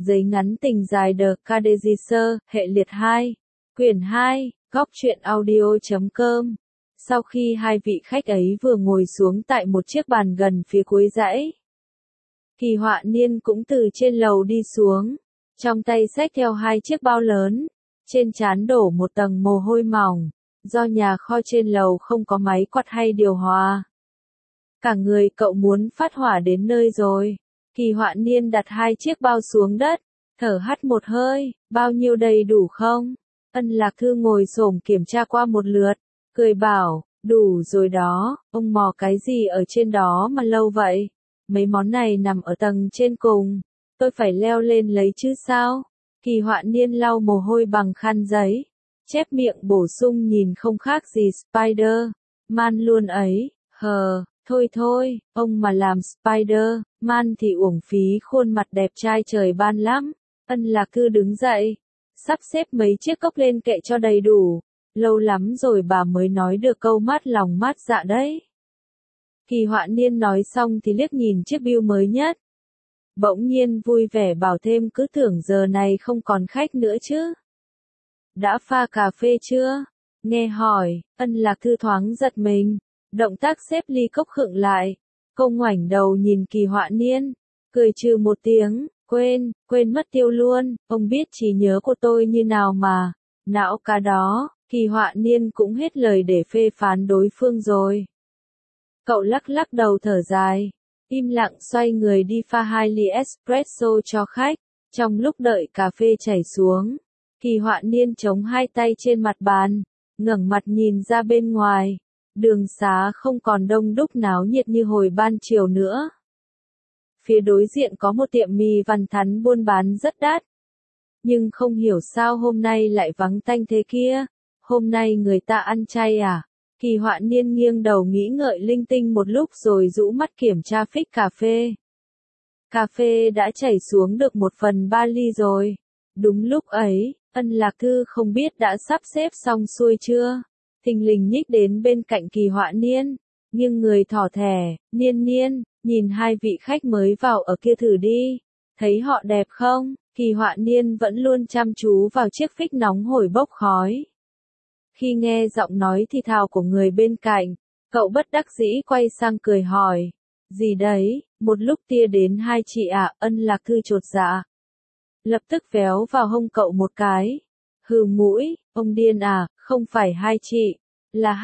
Giấy ngắn tình dài The Cadegisser, hệ liệt 2, quyển 2, góc truyện audio.com. Sau khi hai vị khách ấy vừa ngồi xuống tại một chiếc bàn gần phía cuối dãy, Kỳ Họa Niên cũng từ trên lầu đi xuống, trong tay xách theo hai chiếc bao lớn, trên trán đổ một tầng mồ hôi mỏng, do nhà kho trên lầu không có máy quạt hay điều hòa. Cả người cậu muốn phát hỏa đến nơi rồi. Kỳ Họa Niên đặt hai chiếc bao xuống đất, thở hắt một hơi, bao nhiêu đầy đủ không? Ân Lạc Thư ngồi xổm kiểm tra qua một lượt, cười bảo, đủ rồi đó, ông mò cái gì ở trên đó mà lâu vậy? Mấy món này nằm ở tầng trên cùng, tôi phải leo lên lấy chứ sao? Kỳ Họa Niên lau mồ hôi bằng khăn giấy, chép miệng bổ sung nhìn không khác gì Spider-Man luôn ấy, thôi thôi, ông mà làm Spider-Man thì uổng phí khuôn mặt đẹp trai trời ban lắm. Ân Lạc Thư đứng dậy, sắp xếp mấy chiếc cốc lên kệ cho đầy đủ, lâu lắm rồi bà mới nói được câu mát lòng mát dạ đấy. Kỳ Họa Niên nói xong thì liếc nhìn chiếc bill mới nhất. Bỗng nhiên vui vẻ bảo thêm cứ tưởng giờ này không còn khách nữa chứ. Đã pha cà phê chưa? Nghe hỏi, Ân Lạc Thư thoáng giật mình, động tác xếp ly cốc khựng lại. Cô ngoảnh đầu nhìn Kỳ Họa Niên, cười trừ một tiếng, quên mất tiêu luôn, ông biết trí nhớ của tôi như nào mà. Não cá đó, Kỳ Họa Niên cũng hết lời để phê phán đối phương rồi. Cậu lắc lắc đầu thở dài, im lặng xoay người đi pha 2 ly espresso cho khách. Trong lúc đợi cà phê chảy xuống, Kỳ Họa Niên chống hai tay trên mặt bàn, ngẩng mặt nhìn ra bên ngoài. Đường xá không còn đông đúc náo nhiệt như hồi ban chiều nữa. Phía đối diện có một tiệm mì Văn Thắn buôn bán rất đắt. Nhưng không hiểu sao hôm nay lại vắng tanh thế kia. Hôm nay người ta ăn chay à? Kỳ Họa Niên nghiêng đầu nghĩ ngợi linh tinh một lúc rồi rũ mắt kiểm tra phích cà phê. Cà phê đã chảy xuống được 1/3 ly rồi. Đúng lúc ấy, Ân Lạc Thư không biết đã sắp xếp xong xuôi chưa. Thình lình nhích đến bên cạnh Kỳ Họa Niên, nghiêng người thỏ thẻ, Niên, nhìn hai vị khách mới vào ở kia thử đi, thấy họ đẹp không? Kỳ Họa Niên vẫn luôn chăm chú vào chiếc phích nóng hổi bốc khói. Khi nghe giọng nói thì thào của người bên cạnh, cậu bất đắc dĩ quay sang cười hỏi, gì đấy, một lúc tia đến hai chị ạ. Ân Lạc Thư chột dạ, lập tức véo vào hông cậu một cái, hừ mũi, ông điên à, không phải hai chị, là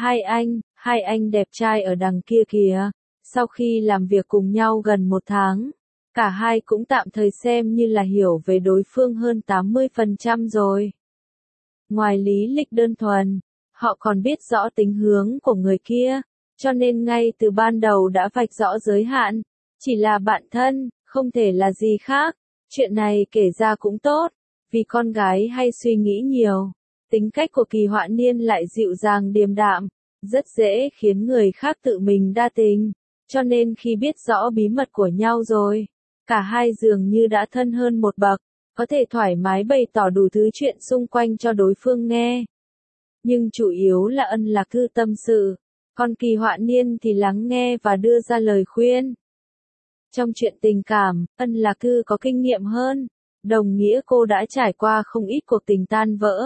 hai anh đẹp trai ở đằng kia kìa. Sau khi làm việc cùng nhau gần 1 tháng, cả hai cũng tạm thời xem như là hiểu về đối phương hơn 80% rồi. Ngoài lý lịch đơn thuần, họ còn biết rõ tính hướng của người kia, cho nên ngay từ ban đầu đã vạch rõ giới hạn, chỉ là bạn thân, không thể là gì khác. Chuyện này kể ra cũng tốt, vì con gái hay suy nghĩ nhiều. Tính cách của Kỳ Họa Niên lại dịu dàng điềm đạm, rất dễ khiến người khác tự mình đa tình, cho nên khi biết rõ bí mật của nhau rồi, cả hai dường như đã thân hơn một bậc, có thể thoải mái bày tỏ đủ thứ chuyện xung quanh cho đối phương nghe. Nhưng chủ yếu là Ân Lạc Thư tâm sự, còn Kỳ Họa Niên thì lắng nghe và đưa ra lời khuyên. Trong chuyện tình cảm, Ân Lạc Thư có kinh nghiệm hơn, đồng nghĩa cô đã trải qua không ít cuộc tình tan vỡ.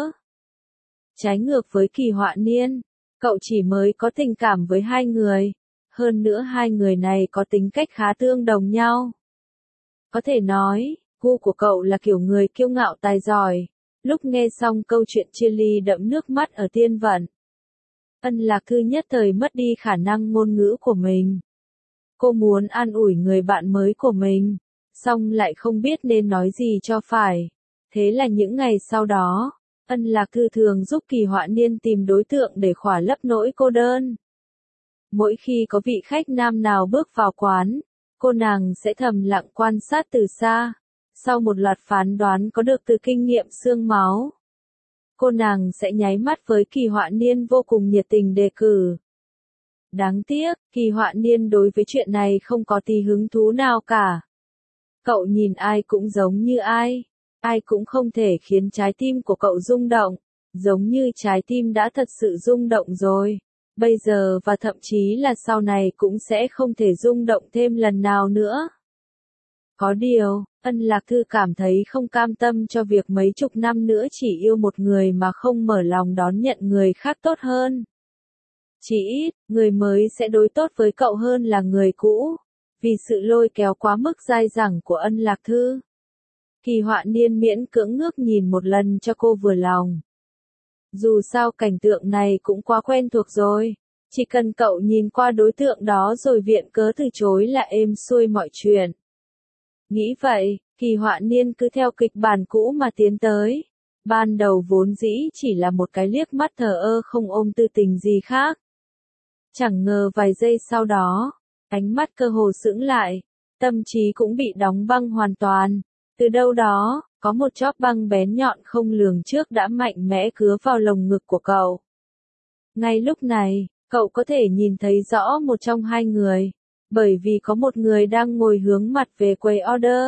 Trái ngược với Kỳ Họa Niên, cậu chỉ mới có tình cảm với hai người, hơn nữa hai người này có tính cách khá tương đồng nhau. Có thể nói, gu của cậu là kiểu người kiêu ngạo tài giỏi. Lúc nghe xong câu chuyện chia ly đẫm nước mắt ở Tiên Vận, Ân Lạc Thư nhất thời mất đi khả năng ngôn ngữ của mình. Cô muốn an ủi người bạn mới của mình, song lại không biết nên nói gì cho phải. Thế là những ngày sau đó, Ân Lạc Thư thường giúp Kỳ Họa Niên tìm đối tượng để khỏa lấp nỗi cô đơn. Mỗi khi có vị khách nam nào bước vào quán, cô nàng sẽ thầm lặng quan sát từ xa. Sau một loạt phán đoán có được từ kinh nghiệm xương máu, cô nàng sẽ nháy mắt với Kỳ Họa Niên vô cùng nhiệt tình đề cử. Đáng tiếc, Kỳ Họa Niên đối với chuyện này không có tí hứng thú nào cả. Cậu nhìn ai cũng giống như ai cũng không thể khiến trái tim của cậu rung động, giống như trái tim đã thật sự rung động rồi. Bây giờ và thậm chí là sau này cũng sẽ không thể rung động thêm lần nào nữa. Có điều, Ân Lạc Thư cảm thấy không cam tâm cho việc mấy chục năm nữa chỉ yêu một người mà không mở lòng đón nhận người khác tốt hơn. Chỉ ít, người mới sẽ đối tốt với cậu hơn là người cũ, vì sự lôi kéo quá mức dai dẳng của Ân Lạc Thư. Kỳ Họa Niên miễn cưỡng ngước nhìn một lần cho cô vừa lòng. Dù sao cảnh tượng này cũng quá quen thuộc rồi, chỉ cần cậu nhìn qua đối tượng đó rồi viện cớ từ chối là êm xuôi mọi chuyện. Nghĩ vậy, Kỳ Họa Niên cứ theo kịch bản cũ mà tiến tới. Ban đầu vốn dĩ chỉ là một cái liếc mắt thờ ơ không ôm tư tình gì khác. Chẳng ngờ vài giây sau đó, ánh mắt cơ hồ sững lại, tâm trí cũng bị đóng băng hoàn toàn. Từ đâu đó, có một chóp băng bén nhọn không lường trước đã mạnh mẽ cứa vào lồng ngực của cậu. Ngay lúc này, cậu có thể nhìn thấy rõ một trong hai người, bởi vì có một người đang ngồi hướng mặt về quầy order.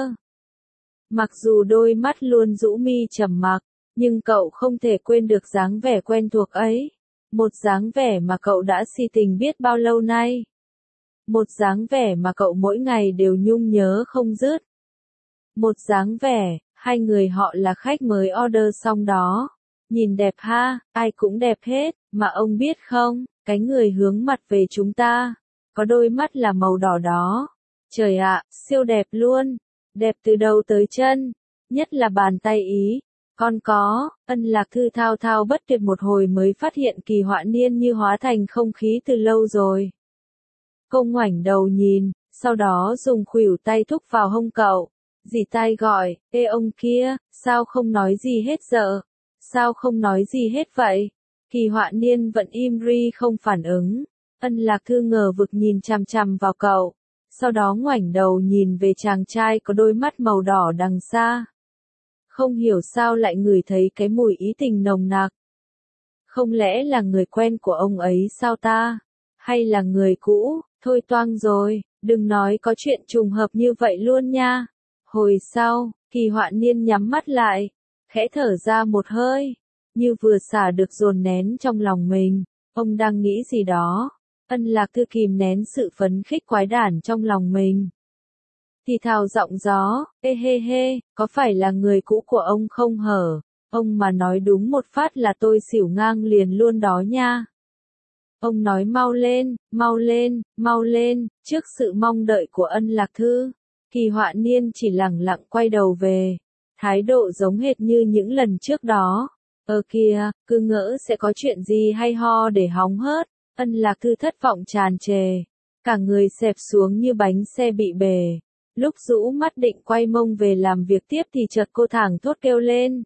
Mặc dù đôi mắt luôn rũ mi trầm mặc, nhưng cậu không thể quên được dáng vẻ quen thuộc ấy. Một dáng vẻ mà cậu đã si tình biết bao lâu nay. Một dáng vẻ mà cậu mỗi ngày đều nhung nhớ không dứt. Một dáng vẻ, hai người họ là khách mới order xong đó. Nhìn đẹp ha, ai cũng đẹp hết, mà ông biết không, cái người hướng mặt về chúng ta, có đôi mắt là màu đỏ đó. Trời ạ, siêu đẹp luôn, đẹp từ đầu tới chân, nhất là bàn tay ý. Con có, Ân Lạc Thư thao thao bất tuyệt một hồi mới phát hiện Kỳ Họa Niên như hóa thành không khí từ lâu rồi. Cô ngoảnh đầu nhìn, sau đó dùng khuỷu tay thúc vào hông cậu. Dì tai gọi, ê ông kia, sao không nói gì hết giờ? Sao không nói gì hết vậy? Kỳ Họa Niên vẫn im ri không phản ứng. Ân Lạc Thư ngờ vực nhìn chằm chằm vào cậu. Sau đó ngoảnh đầu nhìn về chàng trai có đôi mắt màu đỏ đằng xa. Không hiểu sao lại ngửi thấy cái mùi ý tình nồng nặc. Không lẽ là người quen của ông ấy sao ta? Hay là người cũ? Thôi toang rồi, đừng nói có chuyện trùng hợp như vậy luôn nha. Hồi sau, Kỳ Họa Niên nhắm mắt lại, khẽ thở ra một hơi, như vừa xả được dồn nén trong lòng mình. Ông đang nghĩ gì đó? Ân Lạc Thư kìm nén sự phấn khích quái đản trong lòng mình. Thì thào giọng gió, ê hê hê, có phải là người cũ của ông không hở? Ông mà nói đúng một phát là tôi xỉu ngang liền luôn đó nha. Ông nói mau lên, mau lên, mau lên, trước sự mong đợi của Ân Lạc Thư. Kỳ Họa Niên chỉ lẳng lặng quay đầu về, thái độ giống hệt như những lần trước đó. Kìa, cứ ngỡ sẽ có chuyện gì hay ho để hóng hớt. Ân Lạc Thư thất vọng tràn trề, cả người xẹp xuống như bánh xe bị bể. Lúc rũ mắt định quay mông về làm việc tiếp thì chợt cô thảng thốt kêu lên.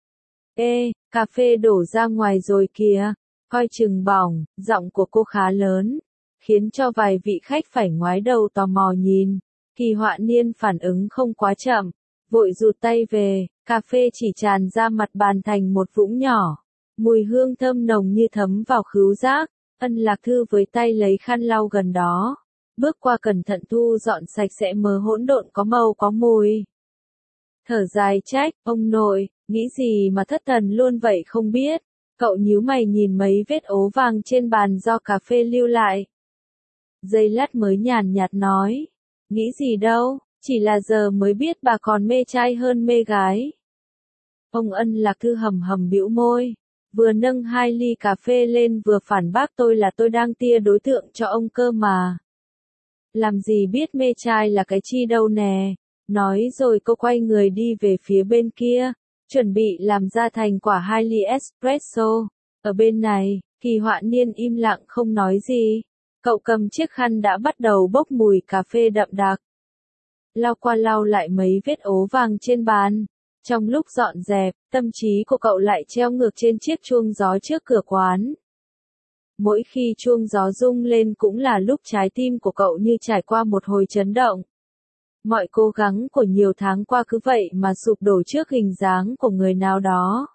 Ê, cà phê đổ ra ngoài rồi kìa, coi chừng bỏng. Giọng của cô khá lớn, khiến cho vài vị khách phải ngoái đầu tò mò nhìn. Kỳ Họa Niên phản ứng không quá chậm, vội rụt tay về, cà phê chỉ tràn ra mặt bàn thành một vũng nhỏ. Mùi hương thơm nồng như thấm vào khứu giác. Ân Lạc Thư với tay lấy khăn lau gần đó, bước qua cẩn thận thu dọn sạch sẽ mớ hỗn độn có màu có mùi. Thở dài trách, ông nội, nghĩ gì mà thất thần luôn vậy không biết. Cậu nhíu mày nhìn mấy vết ố vàng trên bàn do cà phê lưu lại. Giây lát mới nhàn nhạt nói, nghĩ gì đâu, chỉ là giờ mới biết bà còn mê trai hơn mê gái. Ông Ân Lạc Thư hầm hầm bĩu môi, vừa nâng 2 ly cà phê lên vừa phản bác tôi là tôi đang tia đối tượng cho ông cơ mà. Làm gì biết mê trai là cái chi đâu nè. Nói rồi cô quay người đi về phía bên kia, chuẩn bị làm ra thành quả 2 ly espresso. Ở bên này, Kỳ Họa Niên im lặng không nói gì. Cậu cầm chiếc khăn đã bắt đầu bốc mùi cà phê đậm đặc. Lau qua lau lại mấy vết ố vàng trên bàn. Trong lúc dọn dẹp, tâm trí của cậu lại treo ngược trên chiếc chuông gió trước cửa quán. Mỗi khi chuông gió rung lên cũng là lúc trái tim của cậu như trải qua một hồi chấn động. Mọi cố gắng của nhiều tháng qua cứ vậy mà sụp đổ trước hình dáng của người nào đó.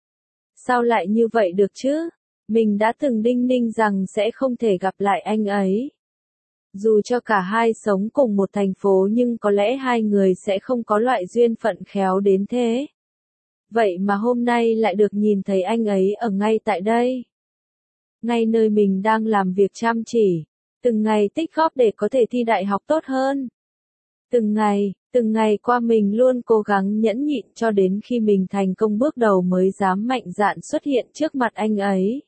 Sao lại như vậy được chứ? Mình đã từng đinh ninh rằng sẽ không thể gặp lại anh ấy. Dù cho cả hai sống cùng một thành phố nhưng có lẽ hai người sẽ không có loại duyên phận khéo đến thế. Vậy mà hôm nay lại được nhìn thấy anh ấy ở ngay tại đây. Ngay nơi mình đang làm việc chăm chỉ, từng ngày tích góp để có thể thi đại học tốt hơn. Từng ngày, Từng ngày qua mình luôn cố gắng nhẫn nhịn cho đến khi mình thành công bước đầu mới dám mạnh dạn xuất hiện trước mặt anh ấy.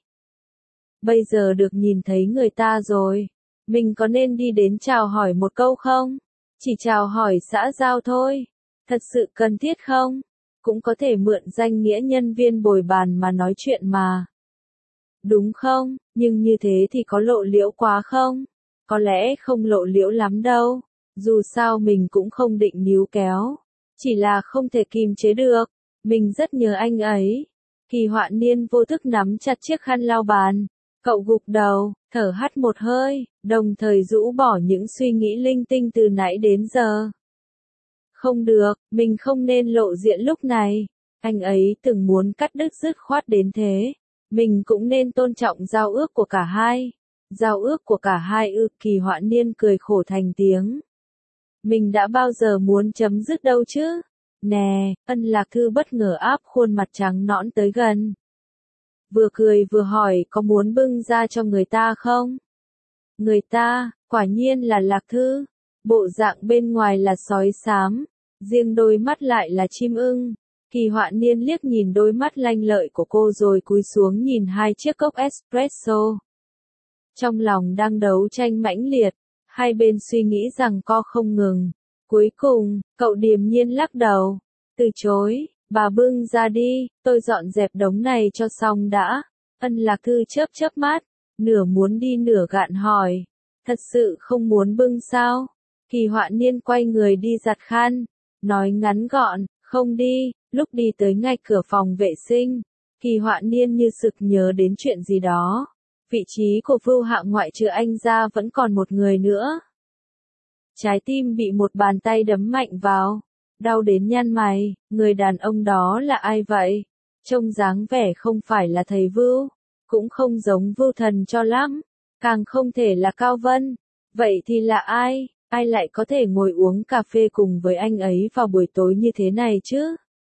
Bây giờ được nhìn thấy người ta rồi, mình có nên đi đến chào hỏi một câu không? Chỉ chào hỏi xã giao thôi. Thật sự cần thiết không? Cũng có thể mượn danh nghĩa nhân viên bồi bàn mà nói chuyện mà. Đúng không? Nhưng như thế thì có lộ liễu quá không? Có lẽ không lộ liễu lắm đâu. Dù sao mình cũng không định níu kéo. Chỉ là không thể kìm chế được. Mình rất nhớ anh ấy. Kỳ Họa Niên vô thức nắm chặt chiếc khăn lau bàn. Cậu gục đầu, thở hắt một hơi, đồng thời rũ bỏ những suy nghĩ linh tinh từ nãy đến giờ. Không được, mình không nên lộ diện lúc này. Anh ấy từng muốn cắt đứt dứt khoát đến thế. Mình cũng nên tôn trọng giao ước của cả hai. Giao ước của cả hai ư? Kỳ Họa Niên cười khổ thành tiếng. Mình đã bao giờ muốn chấm dứt đâu chứ? Nè, Ân Lạc Thư bất ngờ áp khuôn mặt trắng nõn tới gần. Vừa cười vừa hỏi có muốn bưng ra cho người ta không? Người ta, quả nhiên là Lạc Thư. Bộ dạng bên ngoài là sói xám, riêng đôi mắt lại là chim ưng. Kỳ Họa Niên liếc nhìn đôi mắt lanh lợi của cô rồi cúi xuống nhìn hai chiếc cốc espresso. Trong lòng đang đấu tranh mãnh liệt, hai bên suy nghĩ rằng co không ngừng. Cuối cùng, cậu điềm nhiên lắc đầu, từ chối, bà bưng ra đi, tôi dọn dẹp đống này cho xong đã. Ân Lạc Thư chớp chớp mắt, nửa muốn đi nửa gạn hỏi, thật sự không muốn bưng sao? Kỳ Họa Niên quay người đi giặt khăn, nói ngắn gọn, không đi. Lúc đi tới ngay cửa phòng vệ sinh, Kỳ Họa Niên như sực nhớ đến chuyện gì đó. Vị trí của Vưu Hạ ngoại trừ anh ra vẫn còn một người nữa. Trái tim bị một bàn tay đấm mạnh vào, đau đến nhăn mày, người đàn ông đó là ai vậy? Trông dáng vẻ không phải là thầy Vưu, cũng không giống Vưu Thần cho lắm, càng không thể là Cao Vân. Vậy thì là ai? Ai lại có thể ngồi uống cà phê cùng với anh ấy vào buổi tối như thế này chứ?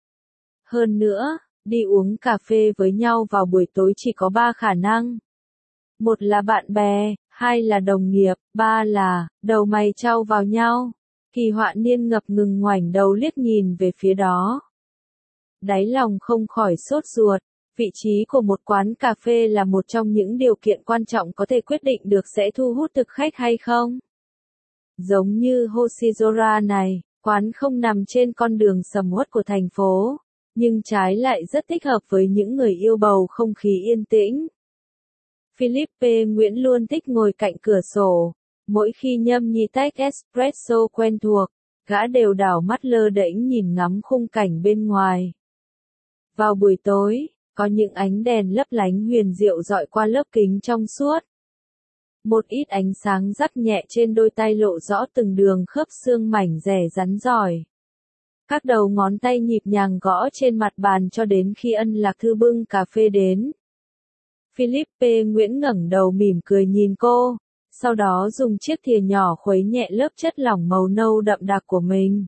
Hơn nữa, đi uống cà phê với nhau vào buổi tối chỉ có 3 khả năng. Một là bạn bè, hai là đồng nghiệp, ba là đầu mày chau vào nhau. Kỳ Họa Niên ngập ngừng ngoảnh đầu liếc nhìn về phía đó. Đáy lòng không khỏi sốt ruột, vị trí của một quán cà phê là một trong những điều kiện quan trọng có thể quyết định được sẽ thu hút thực khách hay không. Giống như Hoshizora này, quán không nằm trên con đường sầm uất của thành phố, nhưng trái lại rất thích hợp với những người yêu bầu không khí yên tĩnh. Philippe Nguyễn luôn thích ngồi cạnh cửa sổ, mỗi khi nhâm nhi tách espresso quen thuộc, gã đều đảo mắt lơ đễnh nhìn ngắm khung cảnh bên ngoài. Vào buổi tối, có những ánh đèn lấp lánh huyền diệu dọi qua lớp kính trong suốt. Một ít ánh sáng rắc nhẹ trên đôi tay lộ rõ từng đường khớp xương mảnh dẻ rắn giỏi. Các đầu ngón tay nhịp nhàng gõ trên mặt bàn cho đến khi Ân Lạc Thư bưng cà phê đến. Philippe Nguyễn ngẩng đầu mỉm cười nhìn cô, sau đó dùng chiếc thìa nhỏ khuấy nhẹ lớp chất lỏng màu nâu đậm đặc của mình.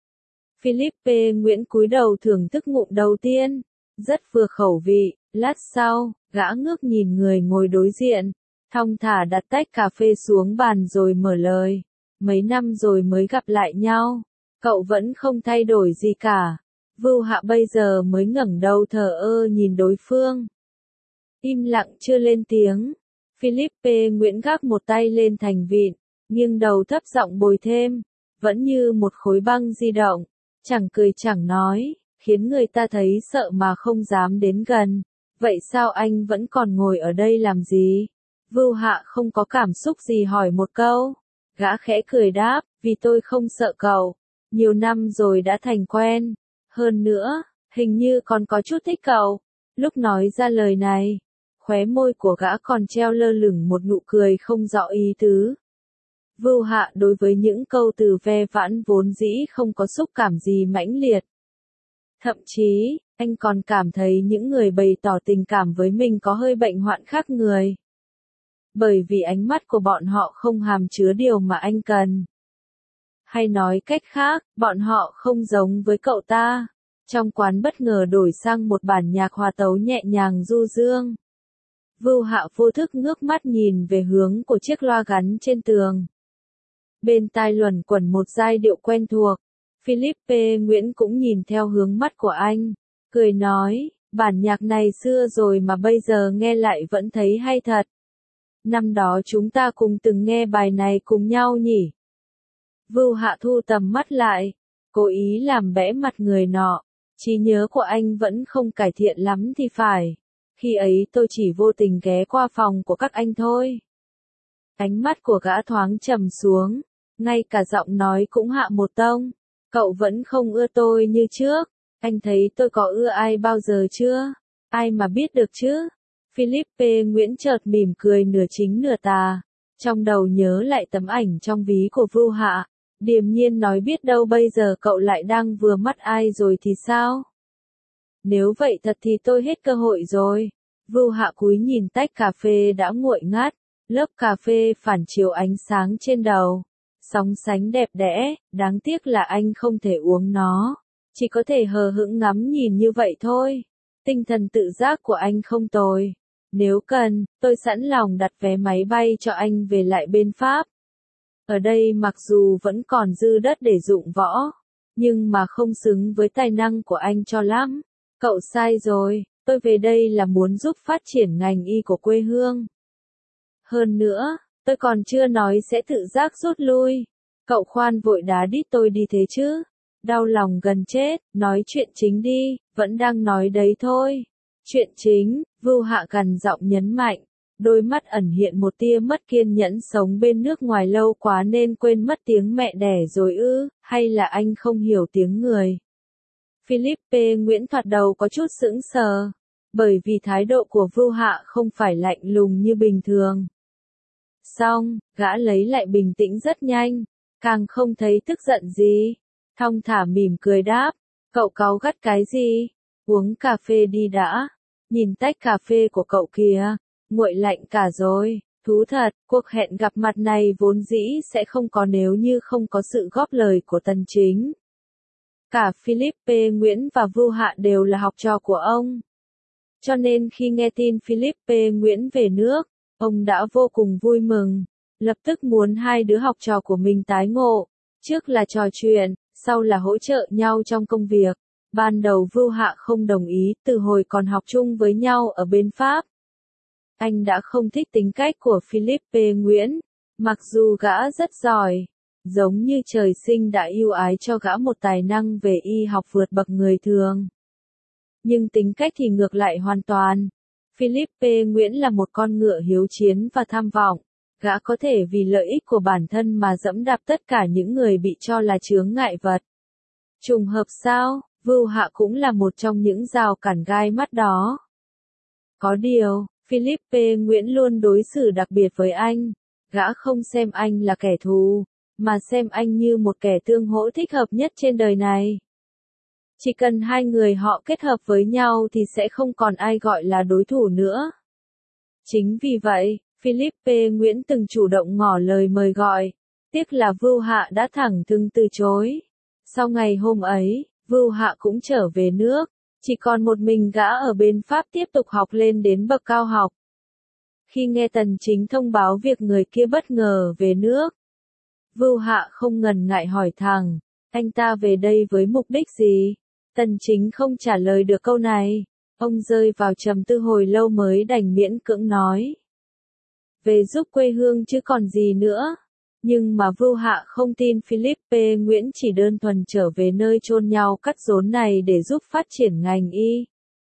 Philippe Nguyễn cúi đầu thưởng thức ngụm đầu tiên, rất vừa khẩu vị. Lát sau, gã ngước nhìn người ngồi đối diện, thong thả đặt tách cà phê xuống bàn rồi mở lời. Mấy năm rồi mới gặp lại nhau, cậu vẫn không thay đổi gì cả. Vưu Hạ bây giờ mới ngẩng đầu thờ ơ nhìn đối phương. Im lặng chưa lên tiếng. Philippe Nguyễn gác một tay lên thành vịn, nghiêng đầu thấp giọng bồi thêm, vẫn như một khối băng di động, chẳng cười chẳng nói, khiến người ta thấy sợ mà không dám đến gần. Vậy sao anh vẫn còn ngồi ở đây làm gì? Vưu Hạ không có cảm xúc gì hỏi một câu. Gã khẽ cười đáp, vì tôi không sợ cậu. Nhiều năm rồi đã thành quen. Hơn nữa, hình như còn có chút thích cậu. Lúc nói ra lời này, khóe môi của gã còn treo lơ lửng một nụ cười không rõ ý tứ. Vưu Hạ đối với những câu từ ve vãn vốn dĩ không có xúc cảm gì mãnh liệt. Thậm chí, anh còn cảm thấy những người bày tỏ tình cảm với mình có hơi bệnh hoạn khác người. Bởi vì ánh mắt của bọn họ không hàm chứa điều mà anh cần. Hay nói cách khác, bọn họ không giống với cậu ta. Trong quán bất ngờ đổi sang một bản nhạc hòa tấu nhẹ nhàng du dương. Vưu Hạ vô thức ngước mắt nhìn về hướng của chiếc loa gắn trên tường. Bên tai luẩn quẩn một giai điệu quen thuộc. Philippe Nguyễn cũng nhìn theo hướng mắt của anh, cười nói, bản nhạc này xưa rồi mà bây giờ nghe lại vẫn thấy hay thật. Năm đó chúng ta cùng từng nghe bài này cùng nhau nhỉ? Vưu Hạ thu tầm mắt lại, cố ý làm bẽ mặt người nọ, trí nhớ của anh vẫn không cải thiện lắm thì phải. Khi ấy tôi chỉ vô tình ghé qua phòng của các anh thôi. Ánh mắt của gã thoáng trầm xuống, ngay cả giọng nói cũng hạ một tông. Cậu vẫn không ưa tôi như trước, anh thấy tôi có ưa ai bao giờ chưa? Ai mà biết được chứ? Philippe Nguyễn chợt mỉm cười nửa chính nửa tà, trong đầu nhớ lại tấm ảnh trong ví của Vưu Hạ, điềm nhiên nói biết đâu bây giờ cậu lại đang vừa mắt ai rồi thì sao? Nếu vậy thật thì tôi hết cơ hội rồi. Vưu Hạ cúi nhìn tách cà phê đã nguội ngắt, lớp cà phê phản chiếu ánh sáng trên đầu, sóng sánh đẹp đẽ, đáng tiếc là anh không thể uống nó, chỉ có thể hờ hững ngắm nhìn như vậy thôi. Tinh thần tự giác của anh không tồi. Nếu cần, tôi sẵn lòng đặt vé máy bay cho anh về lại bên Pháp. Ở đây mặc dù vẫn còn dư đất để dụng võ, nhưng mà không xứng với tài năng của anh cho lắm. Cậu sai rồi, tôi về đây là muốn giúp phát triển ngành y của quê hương. Hơn nữa, tôi còn chưa nói sẽ tự giác rút lui. Cậu khoan vội đá đít tôi đi thế chứ. Đau lòng gần chết, nói chuyện chính đi, vẫn đang nói đấy thôi. Chuyện chính, Vưu Hạ gằn giọng nhấn mạnh, đôi mắt ẩn hiện một tia mất kiên nhẫn, sống bên nước ngoài lâu quá nên quên mất tiếng mẹ đẻ rồi ư, hay là anh không hiểu tiếng người. Philippe Nguyễn thoạt đầu có chút sững sờ, bởi vì thái độ của Vưu Hạ không phải lạnh lùng như bình thường. Xong, gã lấy lại bình tĩnh rất nhanh, càng không thấy tức giận gì, thong thả mỉm cười đáp, cậu cáu gắt cái gì, uống cà phê đi đã, nhìn tách cà phê của cậu kìa, nguội lạnh cả rồi, thú thật, cuộc hẹn gặp mặt này vốn dĩ sẽ không có nếu như không có sự góp lời của Tần Chính. Cả Philippe Nguyễn và Vưu Hạ đều là học trò của ông. Cho nên khi nghe tin Philippe Nguyễn về nước, ông đã vô cùng vui mừng, lập tức muốn hai đứa học trò của mình tái ngộ, trước là trò chuyện, sau là hỗ trợ nhau trong công việc. Ban đầu Vưu Hạ không đồng ý, từ hồi còn học chung với nhau ở bên Pháp. Anh đã không thích tính cách của Philippe Nguyễn, mặc dù gã rất giỏi, giống như trời sinh đã ưu ái cho gã một tài năng về y học vượt bậc người thường. Nhưng tính cách thì ngược lại hoàn toàn. Philippe Nguyễn là một con ngựa hiếu chiến và tham vọng, gã có thể vì lợi ích của bản thân mà dẫm đạp tất cả những người bị cho là chướng ngại vật. Trùng hợp sao, Vưu Hạ cũng là một trong những rào cản gai mắt đó. Có điều, Philippe Nguyễn luôn đối xử đặc biệt với anh, gã không xem anh là kẻ thù, mà xem anh như một kẻ tương hỗ thích hợp nhất trên đời này. Chỉ cần hai người họ kết hợp với nhau thì sẽ không còn ai gọi là đối thủ nữa. Chính vì vậy, Philippe Nguyễn từng chủ động ngỏ lời mời gọi, tiếc là Vưu Hạ đã thẳng thừng từ chối. Sau ngày hôm ấy, Vưu Hạ cũng trở về nước, chỉ còn một mình gã ở bên Pháp tiếp tục học lên đến bậc cao học. Khi nghe Tần Chính thông báo việc người kia bất ngờ về nước, Vưu Hạ không ngần ngại hỏi thẳng, anh ta về đây với mục đích gì? Tần Chính không trả lời được câu này, ông rơi vào trầm tư hồi lâu mới đành miễn cưỡng nói. Về giúp quê hương chứ còn gì nữa. Nhưng mà Vưu Hạ không tin Philippe Nguyễn chỉ đơn thuần trở về nơi chôn nhau cắt rốn này để giúp phát triển ngành y.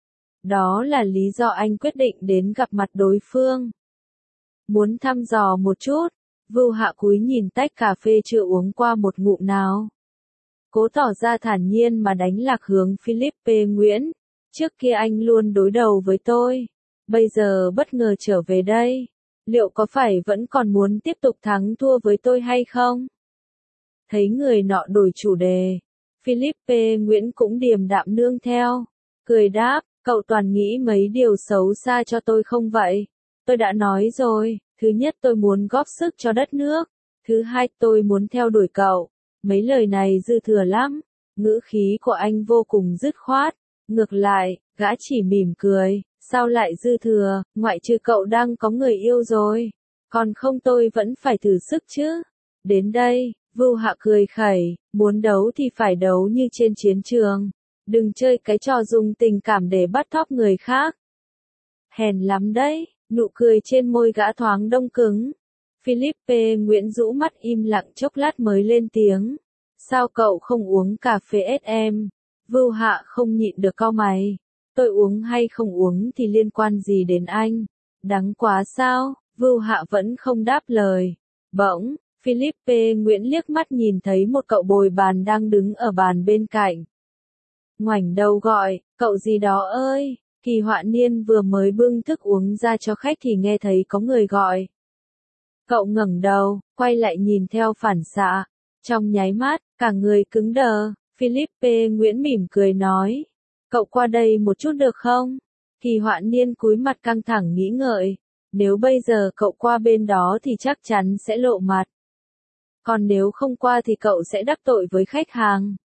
Đó là lý do anh quyết định đến gặp mặt đối phương. Muốn thăm dò một chút, Vưu Hạ cúi nhìn tách cà phê chưa uống qua một ngụm nào. Cố tỏ ra thản nhiên mà đánh lạc hướng Philippe Nguyễn. Trước kia anh luôn đối đầu với tôi, bây giờ bất ngờ trở về đây. Liệu có phải vẫn còn muốn tiếp tục thắng thua với tôi hay không? Thấy người nọ đổi chủ đề, Philippe Nguyễn cũng điềm đạm nương theo, cười đáp, cậu toàn nghĩ mấy điều xấu xa cho tôi không vậy? Tôi đã nói rồi, thứ nhất tôi muốn góp sức cho đất nước, thứ hai tôi muốn theo đuổi cậu. Mấy lời này dư thừa lắm, ngữ khí của anh vô cùng dứt khoát, ngược lại, gã chỉ mỉm cười. Sao lại dư thừa, ngoại trừ cậu đang có người yêu rồi. Còn không tôi vẫn phải thử sức chứ. Đến đây, Vưu Hạ cười khẩy, muốn đấu thì phải đấu như trên chiến trường. Đừng chơi cái trò dùng tình cảm để bắt cóc người khác. Hèn lắm đấy, nụ cười trên môi gã thoáng đông cứng. Philippe Nguyễn rũ mắt im lặng chốc lát mới lên tiếng. Sao cậu không uống cà phê SM? Vưu Hạ không nhịn được cau mày. Tôi uống hay không uống thì liên quan gì đến anh? Đắng quá sao? Vưu Hạ vẫn không đáp lời. Bỗng, Philippe Nguyễn liếc mắt nhìn thấy một cậu bồi bàn đang đứng ở bàn bên cạnh. Ngoảnh đầu gọi, cậu gì đó ơi. Kỳ Họa Niên vừa mới bưng thức uống ra cho khách thì nghe thấy có người gọi. Cậu ngẩng đầu, quay lại nhìn theo phản xạ. Trong nháy mắt, cả người cứng đờ. Philippe Nguyễn mỉm cười nói. Cậu qua đây một chút được không? Kỳ Họa Niên cúi mặt căng thẳng nghĩ ngợi. Nếu bây giờ cậu qua bên đó thì chắc chắn sẽ lộ mặt. Còn nếu không qua thì cậu sẽ đắc tội với khách hàng.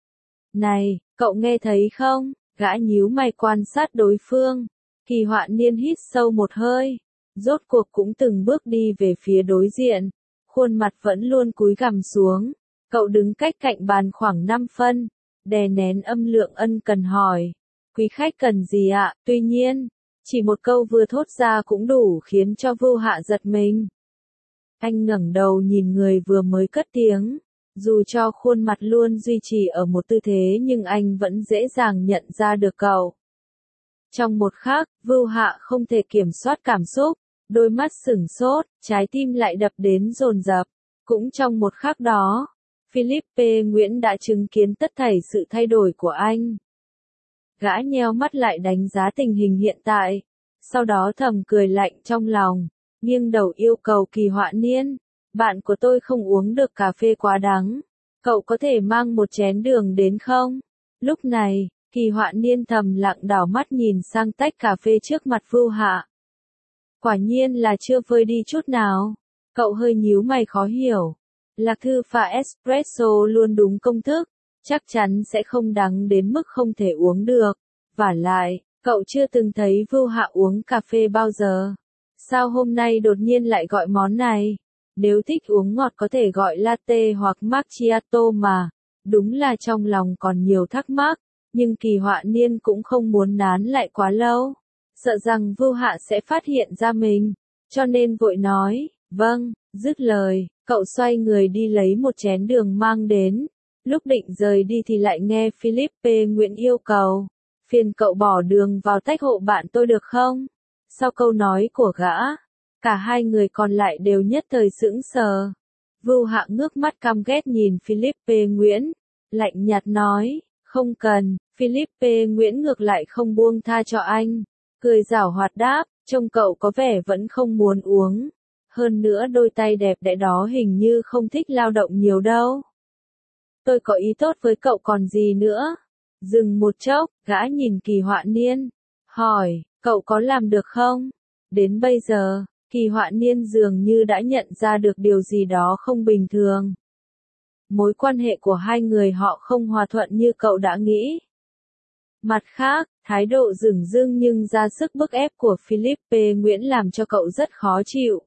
Này, cậu nghe thấy không? Gã nhíu mày quan sát đối phương. Kỳ Họa Niên hít sâu một hơi. Rốt cuộc cũng từng bước đi về phía đối diện. Khuôn mặt vẫn luôn cúi gằm xuống. Cậu đứng cách cạnh bàn khoảng 5 phân. Đè nén âm lượng ân cần hỏi. Quý khách cần gì ạ? Tuy nhiên, chỉ một câu vừa thốt ra cũng đủ khiến cho Vưu Hạ giật mình. Anh ngẩng đầu nhìn người vừa mới cất tiếng. Dù cho khuôn mặt luôn duy trì ở một tư thế nhưng anh vẫn dễ dàng nhận ra được cậu. Trong một khắc, Vưu Hạ không thể kiểm soát cảm xúc, đôi mắt sửng sốt, trái tim lại đập đến dồn dập. Cũng trong một khắc đó, Philippe Nguyễn đã chứng kiến tất thảy sự thay đổi của anh. Gã nheo mắt lại đánh giá tình hình hiện tại, sau đó thầm cười lạnh trong lòng, nghiêng đầu yêu cầu Kỳ Họa Niên. Bạn của tôi không uống được cà phê quá đắng. Cậu có thể mang một chén đường đến không? Lúc này, Kỳ Họa Niên thầm lặng đảo mắt nhìn sang tách cà phê trước mặt Vưu Hạ. Quả nhiên là chưa vơi đi chút nào. Cậu hơi nhíu mày khó hiểu. Lạc thư pha espresso luôn đúng công thức, chắc chắn sẽ không đắng đến mức không thể uống được. Vả lại, cậu chưa từng thấy Vưu Hạ uống cà phê bao giờ. Sao hôm nay đột nhiên lại gọi món này? Nếu thích uống ngọt có thể gọi latte hoặc macchiato mà. Đúng là trong lòng còn nhiều thắc mắc, nhưng Kỳ Họa Niên cũng không muốn nán lại quá lâu. Sợ rằng Vưu Hạ sẽ phát hiện ra mình, cho nên vội nói, vâng, dứt lời, cậu xoay người đi lấy một chén đường mang đến. Lúc định rời đi thì lại nghe Philippe Nguyễn yêu cầu, phiền cậu bỏ đường vào tách hộ bạn tôi được không? Sau câu nói của gã, cả hai người còn lại đều nhất thời sững sờ. Vưu Hạ ngước mắt căm ghét nhìn Philippe Nguyễn, lạnh nhạt nói, không cần. Philippe Nguyễn ngược lại không buông tha cho anh, cười giảo hoạt đáp, trông cậu có vẻ vẫn không muốn uống. Hơn nữa đôi tay đẹp đẽ đó hình như không thích lao động nhiều đâu. Tôi có ý tốt với cậu còn gì nữa. Dừng một chốc, gã nhìn Kỳ Họa Niên, hỏi, cậu có làm được không? Đến bây giờ, Kỳ Họa Niên dường như đã nhận ra được điều gì đó không bình thường. Mối quan hệ của hai người họ không hòa thuận như cậu đã nghĩ. Mặt khác, thái độ dửng dưng nhưng ra sức bức ép của Philippe Nguyễn làm cho cậu rất khó chịu.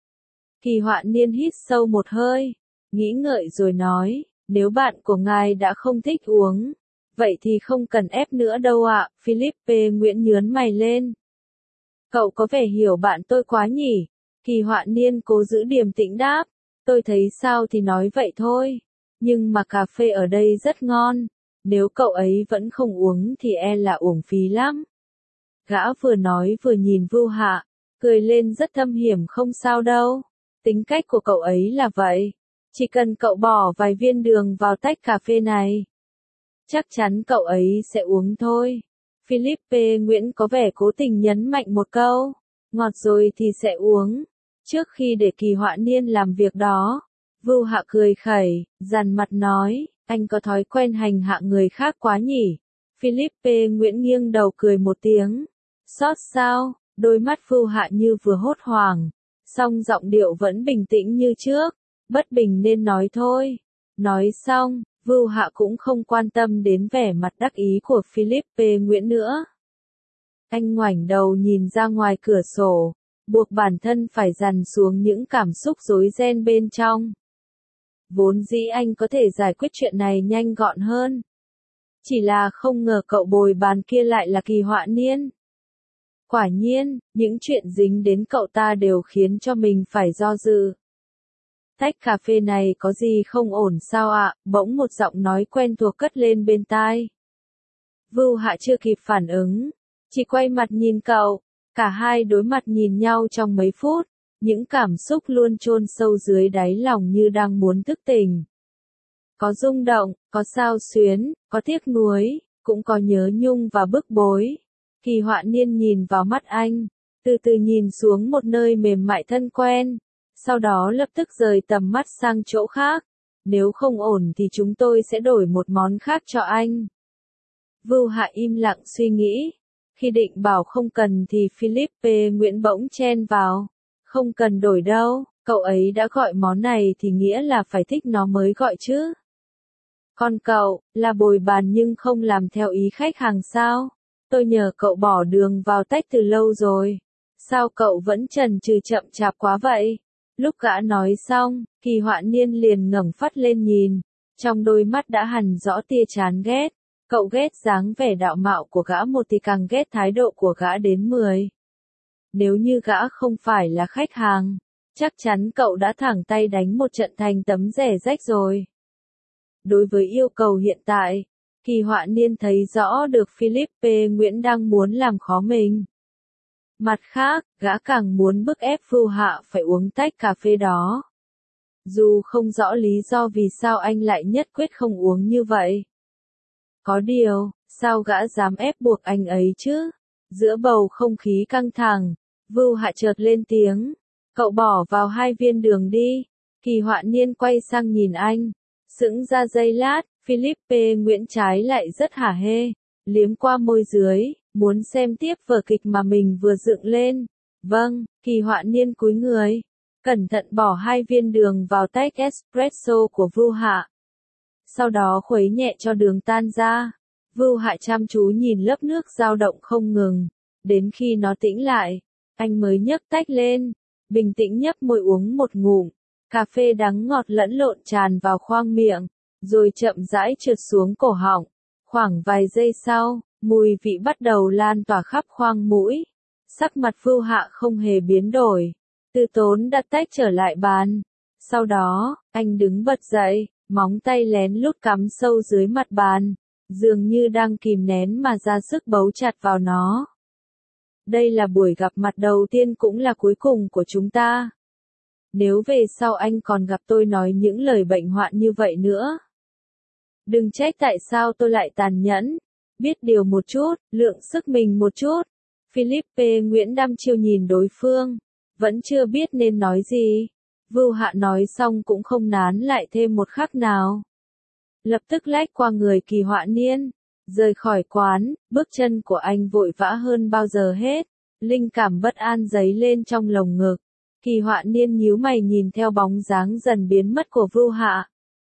Kỳ Họa Niên hít sâu một hơi, nghĩ ngợi rồi nói, nếu bạn của ngài đã không thích uống, vậy thì không cần ép nữa đâu ạ. Philippe Nguyễn nhướng mày lên. Cậu có vẻ hiểu bạn tôi quá nhỉ? Kỳ Họa Niên cố giữ điềm tĩnh đáp, tôi thấy sao thì nói vậy thôi, nhưng mà cà phê ở đây rất ngon, nếu cậu ấy vẫn không uống thì e là uổng phí lắm. Gã vừa nói vừa nhìn Vưu Hạ, cười lên rất thâm hiểm, không sao đâu, tính cách của cậu ấy là vậy, chỉ cần cậu bỏ vài viên đường vào tách cà phê này, chắc chắn cậu ấy sẽ uống thôi. Philippe Nguyễn có vẻ cố tình nhấn mạnh một câu, ngọt rồi thì sẽ uống. Trước khi để Kỳ Họa Niên làm việc đó, Vưu Hạ cười khẩy, dằn mặt nói, anh có thói quen hành hạ người khác quá nhỉ. Philippe Nguyễn nghiêng đầu cười một tiếng. Xót sao? Đôi mắt Vưu Hạ như vừa hốt hoảng, song giọng điệu vẫn bình tĩnh như trước, bất bình nên nói thôi. Nói xong, Vưu Hạ cũng không quan tâm đến vẻ mặt đắc ý của Philippe Nguyễn nữa. Anh ngoảnh đầu nhìn ra ngoài cửa sổ, buộc bản thân phải dằn xuống những cảm xúc rối ren bên trong. vốn dĩ anh có thể giải quyết chuyện này nhanh gọn hơn. Chỉ là không ngờ cậu bồi bàn kia lại là Kỳ Họa Niên. Quả nhiên, những chuyện dính đến cậu ta đều khiến cho mình phải do dự. Tách cà phê này có gì không ổn sao ạ? Bỗng một giọng nói quen thuộc cất lên bên tai. Vưu Hạ chưa kịp phản ứng, chỉ quay mặt nhìn cậu. Cả hai đối mặt nhìn nhau trong mấy phút, những cảm xúc luôn chôn sâu dưới đáy lòng như đang muốn thức tỉnh. Có rung động, có xao xuyến, có tiếc nuối, cũng có nhớ nhung và bức bối. Kỳ Họa Niên nhìn vào mắt anh, từ từ nhìn xuống một nơi mềm mại thân quen, sau đó lập tức rời tầm mắt sang chỗ khác. Nếu không ổn thì chúng tôi sẽ đổi một món khác cho anh. Vưu Hạ im lặng suy nghĩ. Khi định bảo không cần thì Philippe Nguyễn bỗng chen vào. Không cần đổi đâu, cậu ấy đã gọi món này thì nghĩa là phải thích nó mới gọi chứ. Còn cậu, là bồi bàn nhưng không làm theo ý khách hàng sao? Tôi nhờ cậu bỏ đường vào tách từ lâu rồi. Sao cậu vẫn chần chừ chậm chạp quá vậy? Lúc gã nói xong, Kỳ Họa Niên liền ngẩng phát lên nhìn. Trong đôi mắt đã hằn rõ tia chán ghét. Cậu ghét dáng vẻ đạo mạo của gã một thì càng ghét thái độ của gã đến 10. Nếu như gã không phải là khách hàng, chắc chắn cậu đã thẳng tay đánh một trận thành tấm rẻ rách rồi. Đối với yêu cầu hiện tại, Kỳ Họa Niên thấy rõ được Philippe Nguyễn đang muốn làm khó mình. Mặt khác, gã càng muốn bức ép Vưu Hạ phải uống tách cà phê đó. Dù không rõ lý do vì sao anh lại nhất quyết không uống như vậy. Có điều, sao gã dám ép buộc anh ấy chứ? Giữa bầu không khí căng thẳng, Vưu Hạ chợt lên tiếng. Cậu bỏ vào 2 viên đường đi. Kỳ Họa Niên quay sang nhìn anh. Sững ra giây lát, Philippe Nguyễn trái lại rất hả hê. Liếm qua môi dưới, muốn xem tiếp vở kịch mà mình vừa dựng lên. Vâng, Kỳ Họa Niên cúi người. Cẩn thận bỏ 2 viên đường vào tách espresso của Vưu Hạ. Sau đó khuấy nhẹ cho đường tan ra. Vưu Hạ chăm chú nhìn lớp nước dao động không ngừng. Đến khi nó tĩnh lại, anh mới nhấc tách lên. Bình tĩnh nhấp môi uống một ngụm. Cà phê đắng ngọt lẫn lộn tràn vào khoang miệng, rồi chậm rãi trượt xuống cổ họng. Khoảng vài giây sau, mùi vị bắt đầu lan tỏa khắp khoang mũi. Sắc mặt Vưu Hạ không hề biến đổi. Từ tốn đặt tách trở lại bàn. Sau đó, anh đứng bật dậy. Móng tay lén lút cắm sâu dưới mặt bàn, dường như đang kìm nén mà ra sức bấu chặt vào nó. Đây là buổi gặp mặt đầu tiên cũng là cuối cùng của chúng ta. Nếu về sau anh còn gặp tôi nói những lời bệnh hoạn như vậy nữa, đừng trách tại sao tôi lại tàn nhẫn. Biết điều một chút, lượng sức mình một chút. Philippe Nguyễn đăm chiêu nhìn đối phương, vẫn chưa biết nên nói gì. Vưu Hạ nói xong cũng không nán lại thêm một khắc nào. Lập tức lách qua người Kỳ Họa Niên, rời khỏi quán, bước chân của anh vội vã hơn bao giờ hết. Linh cảm bất an dấy lên trong lồng ngực. Kỳ Họa Niên nhíu mày nhìn theo bóng dáng dần biến mất của Vưu Hạ.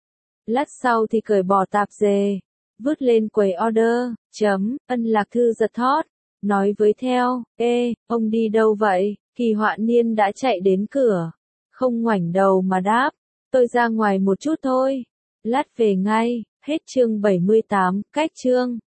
Lát sau thì cởi bỏ tạp dề, vứt lên quầy order, ân lạc thư giật thót, nói với theo, ê, ông đi đâu vậy? Kỳ Họa Niên đã chạy đến cửa. Không ngoảnh đầu mà đáp, tôi ra ngoài một chút thôi. Lát về ngay. Hết chương 78, cách chương.